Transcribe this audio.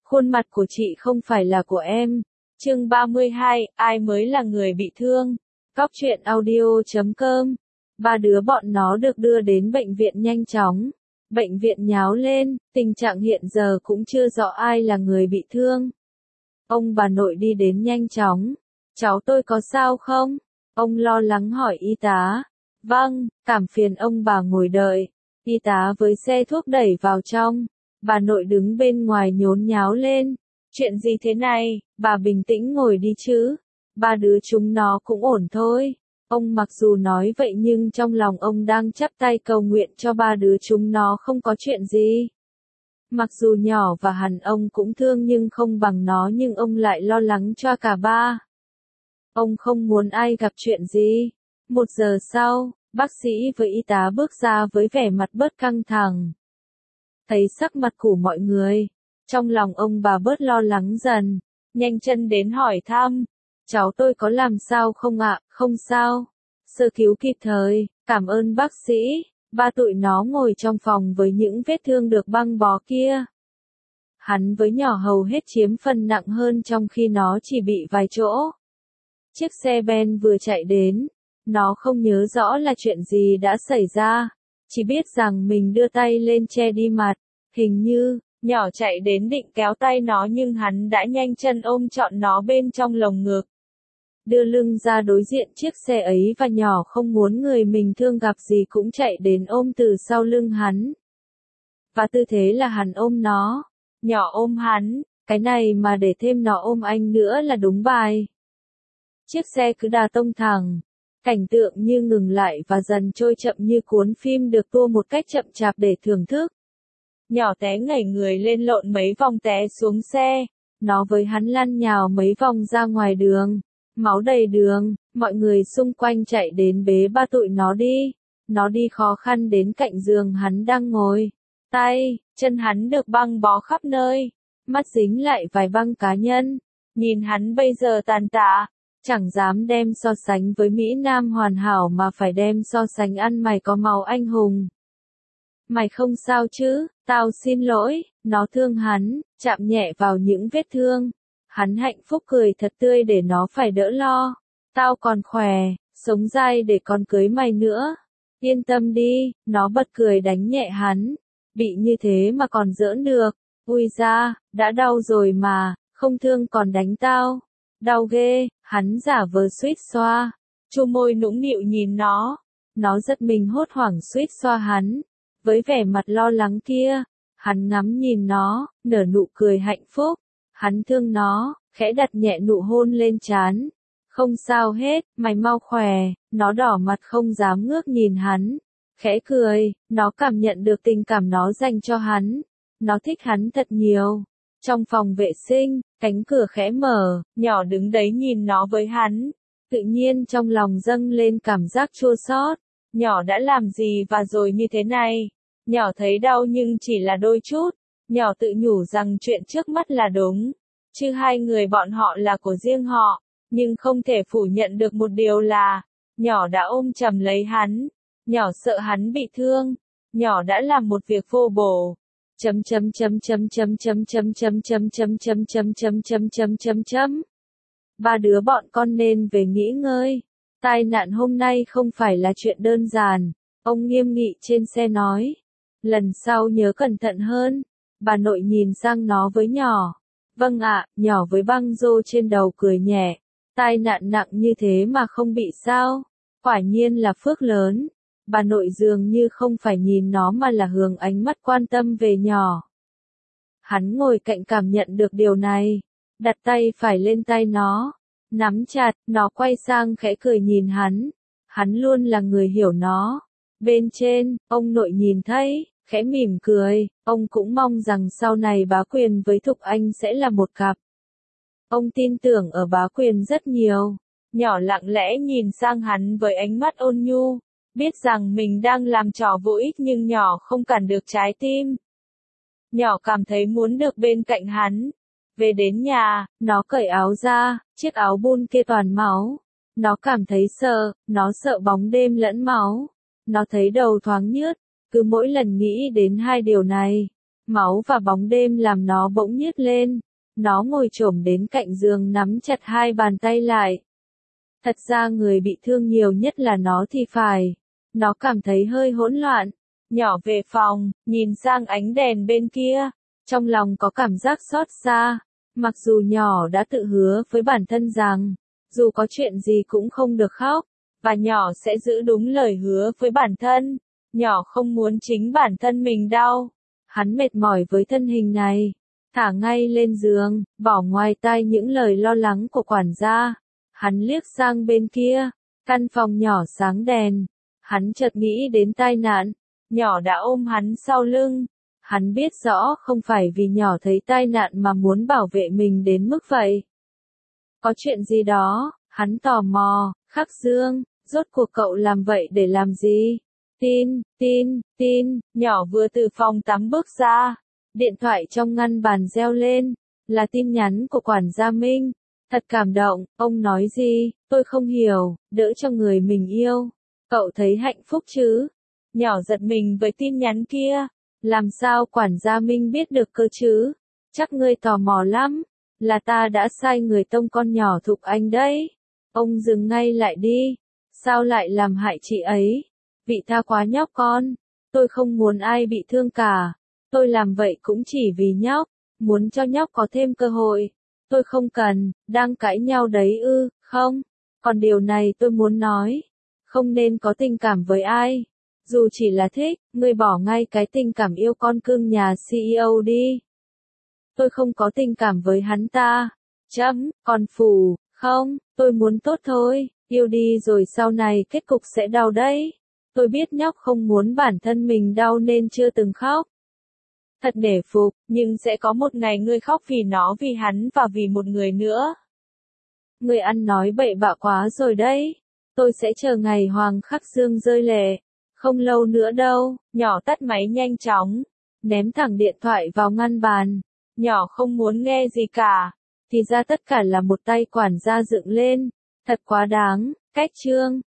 khuôn mặt của chị không phải là của em. Chương 32, ai mới là người bị thương? Cóc truyện audio.com. Ba đứa bọn nó được đưa đến bệnh viện nhanh chóng. Bệnh viện nháo lên, tình trạng hiện giờ cũng chưa rõ ai là người bị thương. Ông bà nội đi đến nhanh chóng. Cháu tôi có sao không? Ông lo lắng hỏi y tá. Vâng, cảm phiền ông bà ngồi đợi. Y tá với xe thuốc đẩy vào trong. Bà nội đứng bên ngoài nhốn nháo lên. Chuyện gì thế này, bà bình tĩnh ngồi đi chứ. Ba đứa chúng nó cũng ổn thôi. Ông mặc dù nói vậy nhưng trong lòng ông đang chắp tay cầu nguyện cho ba đứa chúng nó không có chuyện gì. Mặc dù nhỏ và hẳn ông cũng thương nhưng không bằng nó, nhưng ông lại lo lắng cho cả ba. Ông không muốn ai gặp chuyện gì. 1 giờ sau, bác sĩ với y tá bước ra với vẻ mặt bớt căng thẳng. Thấy sắc mặt của mọi người, trong lòng ông bà bớt lo lắng dần, nhanh chân đến hỏi thăm. Cháu tôi có làm sao không ạ? Không sao. Sơ cứu kịp thời, cảm ơn bác sĩ. Ba tụi nó ngồi trong phòng với những vết thương được băng bó kia. Hắn với nhỏ hầu hết chiếm phần nặng hơn trong khi nó chỉ bị vài chỗ. Chiếc xe ben vừa chạy đến, nó không nhớ rõ là chuyện gì đã xảy ra, chỉ biết rằng mình đưa tay lên che đi mặt, hình như, nhỏ chạy đến định kéo tay nó nhưng hắn đã nhanh chân ôm trọn nó bên trong lồng ngực. Đưa lưng ra đối diện chiếc xe ấy và nhỏ không muốn người mình thương gặp gì cũng chạy đến ôm từ sau lưng hắn. Và tư thế là hắn ôm nó, nhỏ ôm hắn, cái này mà để thêm nó ôm anh nữa là đúng bài. Chiếc xe cứ đà tông thẳng, cảnh tượng như ngừng lại và dần trôi chậm như cuốn phim được tua một cách chậm chạp để thưởng thức. Nhỏ té ngẩng người lên lộn mấy vòng té xuống xe, nó với hắn lăn nhào mấy vòng ra ngoài đường. Máu đầy đường, mọi người xung quanh chạy đến bế ba tụi nó đi. Nó đi khó khăn đến cạnh giường hắn đang ngồi. Tay, chân hắn được băng bó khắp nơi. Mắt dính lại vài băng cá nhân. Nhìn hắn bây giờ tàn tạ. Chẳng dám đem so sánh với Mỹ Nam hoàn hảo mà phải đem so sánh ăn mày có màu anh hùng. Mày không sao chứ? Tao xin lỗi. Nó thương hắn, chạm nhẹ vào những vết thương. Hắn hạnh phúc cười thật tươi để nó phải đỡ lo. Tao còn khỏe, sống dai để còn cưới mày nữa. Yên tâm đi, nó bật cười đánh nhẹ hắn. Bị như thế mà còn giỡn được. Ui da, đã đau rồi mà, không thương còn đánh tao. Đau ghê, hắn giả vờ suýt xoa. Chu môi nũng nịu nhìn nó. Nó giật mình hốt hoảng suýt xoa hắn. Với vẻ mặt lo lắng kia, hắn ngắm nhìn nó, nở nụ cười hạnh phúc. Hắn thương nó, khẽ đặt nhẹ nụ hôn lên trán. Không sao hết, mày mau khỏe. Nó đỏ mặt không dám ngước nhìn hắn. Khẽ cười, nó cảm nhận được tình cảm nó dành cho hắn. Nó thích hắn thật nhiều. Trong phòng vệ sinh, cánh cửa khẽ mở, nhỏ đứng đấy nhìn nó với hắn. Tự nhiên trong lòng dâng lên cảm giác chua xót. Nhỏ đã làm gì và rồi như thế này? Nhỏ thấy đau nhưng chỉ là đôi chút. Nhỏ tự nhủ rằng chuyện trước mắt là đúng, chứ hai người bọn họ là của riêng họ, nhưng không thể phủ nhận được một điều là, nhỏ đã ôm chầm lấy hắn, nhỏ sợ hắn bị thương, nhỏ đã làm một việc vô bổ. Ba đứa bọn con nên về nghỉ ngơi. Tai nạn hôm nay không phải là chuyện đơn giản, ông nghiêm nghị trên xe nói. Lần sau nhớ cẩn thận hơn. Bà nội nhìn sang nó với nhỏ. Vâng ạ, nhỏ với băng rô trên đầu cười nhẹ. Tai nạn nặng như thế mà không bị sao? Quả nhiên là phước lớn. Bà nội dường như không phải nhìn nó mà là hướng ánh mắt quan tâm về nhỏ. Hắn ngồi cạnh cảm nhận được điều này. Đặt tay phải lên tay nó. Nắm chặt, nó quay sang khẽ cười nhìn hắn. Hắn luôn là người hiểu nó. Bên trên, ông nội nhìn thấy. Khẽ mỉm cười, ông cũng mong rằng sau này Bá Quyền với Thục Anh sẽ là một cặp. Ông tin tưởng ở Bá Quyền rất nhiều. Nhỏ lặng lẽ nhìn sang hắn với ánh mắt ôn nhu, biết rằng mình đang làm trò vô ích nhưng nhỏ không cản được trái tim. Nhỏ cảm thấy muốn được bên cạnh hắn. Về đến nhà, nó cởi áo ra, chiếc áo bun kia toàn máu. Nó cảm thấy sợ, nó sợ bóng đêm lẫn máu. Nó thấy đầu thoáng nhức. Cứ mỗi lần nghĩ đến hai điều này, Máu và bóng đêm làm nó bỗng nhức lên. Nó ngồi chồm đến cạnh giường nắm chặt hai bàn tay lại. Thật ra người bị thương nhiều nhất là nó thì phải. Nó cảm thấy hơi hỗn loạn. Nhỏ về phòng, nhìn sang ánh đèn bên kia. Trong lòng có cảm giác xót xa. Mặc dù nhỏ đã tự hứa với bản thân rằng, dù có chuyện gì cũng không được khóc. Và nhỏ sẽ giữ đúng lời hứa với bản thân. Nhỏ không muốn chính bản thân mình đau. Hắn mệt mỏi với thân hình này. Thả ngay lên giường, bỏ ngoài tai những lời lo lắng của quản gia. Hắn liếc sang bên kia, căn phòng nhỏ sáng đèn. Hắn chợt nghĩ đến tai nạn. Nhỏ đã ôm hắn sau lưng. Hắn biết rõ không phải vì nhỏ thấy tai nạn mà muốn bảo vệ mình đến mức vậy. Có chuyện gì đó, hắn tò mò. Khắc Dương, rốt cuộc cậu làm vậy để làm gì? Tin, nhỏ vừa từ phòng tắm bước ra. Điện thoại trong ngăn bàn reo lên, là tin nhắn của quản gia Minh. Thật cảm động, ông nói gì, tôi không hiểu, đỡ cho người mình yêu. Cậu thấy hạnh phúc chứ? Nhỏ giật mình với tin nhắn kia. Làm sao quản gia Minh biết được cơ chứ? Chắc ngươi tò mò lắm. Là ta đã sai người tông con nhỏ Thục Anh đấy. Ông dừng ngay lại đi. Sao lại làm hại chị ấy? Vị tha quá nhóc con. Tôi không muốn ai bị thương cả. Tôi làm vậy cũng chỉ vì nhóc. Muốn cho nhóc có thêm cơ hội. Tôi không cần, đang cãi nhau đấy ư, không? Còn điều này tôi muốn nói. Không nên có tình cảm với ai. Dù chỉ là thích, ngươi bỏ ngay cái tình cảm yêu con cưng nhà CEO đi. Tôi không có tình cảm với hắn ta. Còn phù, không, tôi muốn tốt thôi. Yêu đi rồi sau này kết cục sẽ đau đấy. Tôi biết nhóc không muốn bản thân mình đau nên chưa từng khóc. Thật nể phục, nhưng sẽ có một ngày ngươi khóc vì nó, vì hắn và vì một người nữa. Ngươi ăn nói bậy bạ quá rồi đấy. Tôi sẽ chờ ngày Hoàng Khắc Dương rơi lệ. Không lâu nữa đâu, nhỏ tắt máy nhanh chóng. Ném thẳng điện thoại vào ngăn bàn. Nhỏ không muốn nghe gì cả. Thì ra tất cả là một tay quản gia dựng lên. Thật quá đáng, cách chương.